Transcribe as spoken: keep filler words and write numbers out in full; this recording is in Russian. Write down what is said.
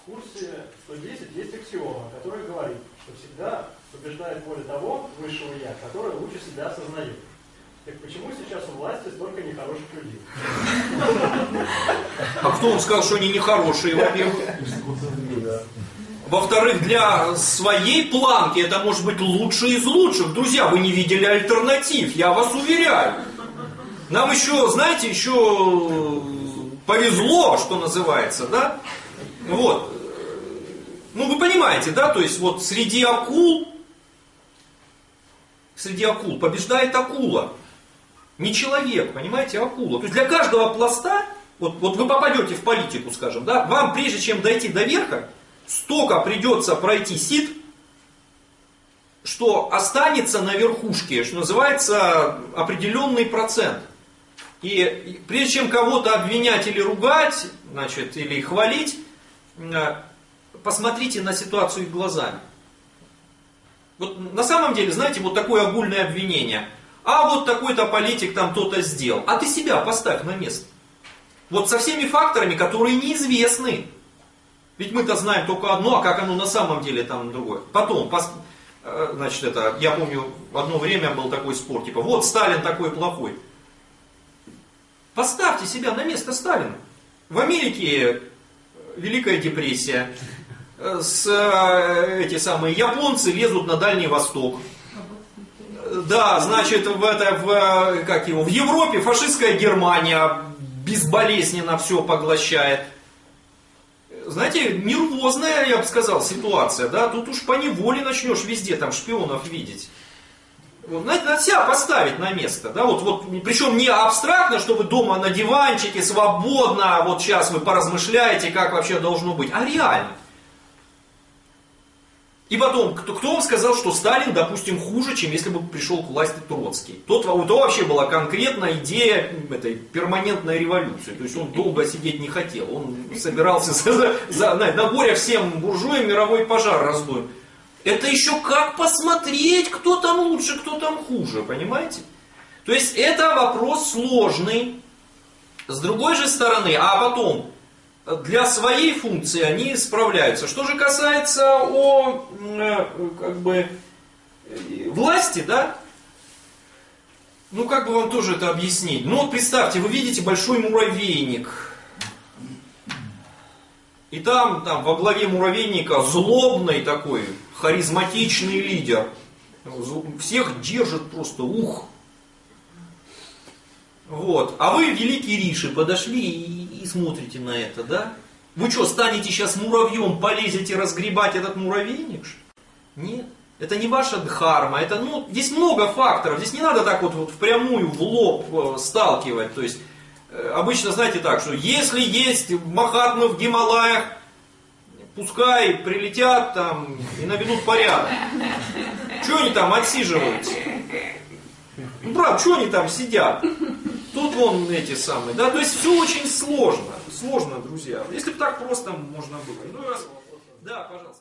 В курсе сто десять есть аксиома, которая говорит, что всегда побеждает воля того высшего я, которое лучше себя осознает. Так почему сейчас у власти столько нехороших людей? А кто вам сказал, что они нехорошие, во-первых? Во-вторых, для своей планки это может быть лучший из лучших. Друзья, вы не видели альтернатив, я вас уверяю. Нам еще, знаете, еще повезло, что называется, да? Вот. Ну, вы понимаете, да? То есть, вот среди акул, среди акул побеждает акула. Не человек, понимаете, а акула. То есть, для каждого пласта, вот, вот вы попадете в политику, скажем, да? Вам, прежде чем дойти до верха, столько придется пройти сит, что останется на верхушке, что называется, определенный процент. И прежде чем кого-то обвинять или ругать, значит, или хвалить, посмотрите на ситуацию их глазами. Вот на самом деле, знаете, вот такое огульное обвинение. А вот такой-то политик там то-то сделал. А ты себя поставь на место. Вот со всеми факторами, которые неизвестны. Ведь мы-то знаем только одно, а как оно на самом деле там другое. Потом, пос... значит, это, я помню, в одно время был такой спор, типа, вот Сталин такой плохой. Поставьте себя на место Сталина. В Америке Великая депрессия. С, эти самые японцы лезут на Дальний Восток. Да, значит, в, это, в, как его, в Европе фашистская Германия безболезненно все поглощает. Знаете, нервозная, я бы сказал, ситуация, да, тут уж поневоле начнешь везде там шпионов видеть. Вот, знаете, надо себя поставить на место, да, вот, вот, причем не абстрактно, что вы дома на диванчике, свободно, вот сейчас вы поразмышляете, как вообще должно быть, а реально. И потом, кто, кто вам сказал, что Сталин, допустим, хуже, чем если бы пришел к власти Троцкий? Тот, у того вообще была конкретная идея этой перманентной революции. То есть он долго сидеть не хотел. Он собирался за, за, на, на горе всем буржуям мировой пожар раздуем. Это еще как посмотреть, кто там лучше, кто там хуже, понимаете? То есть это вопрос сложный. С другой же стороны, а потом... Для своей функции они справляются. Что же касается о, как бы, власти, да? Ну, как бы вам тоже это объяснить? Ну, вот представьте, вы видите большой муравейник. И там, там во главе муравейника злобный такой, харизматичный лидер. Всех держит просто, ух. Вот. А вы, великий Риши, подошли и, и смотрите на это, да? Вы что, станете сейчас муравьем, полезете разгребать этот муравейник? Нет. Это не ваша дхарма. Это, ну, здесь много факторов. Здесь не надо так вот, вот впрямую, в лоб сталкивать. То есть, обычно, знаете так, что если есть махатмы в Гималаях, пускай прилетят там и наведут порядок. Что они там отсиживаются? Ну, правда, что они там сидят? Тут вон эти самые, да, то есть все очень сложно, сложно, друзья. Если бы так просто можно было. Ну, раз... Да, пожалуйста.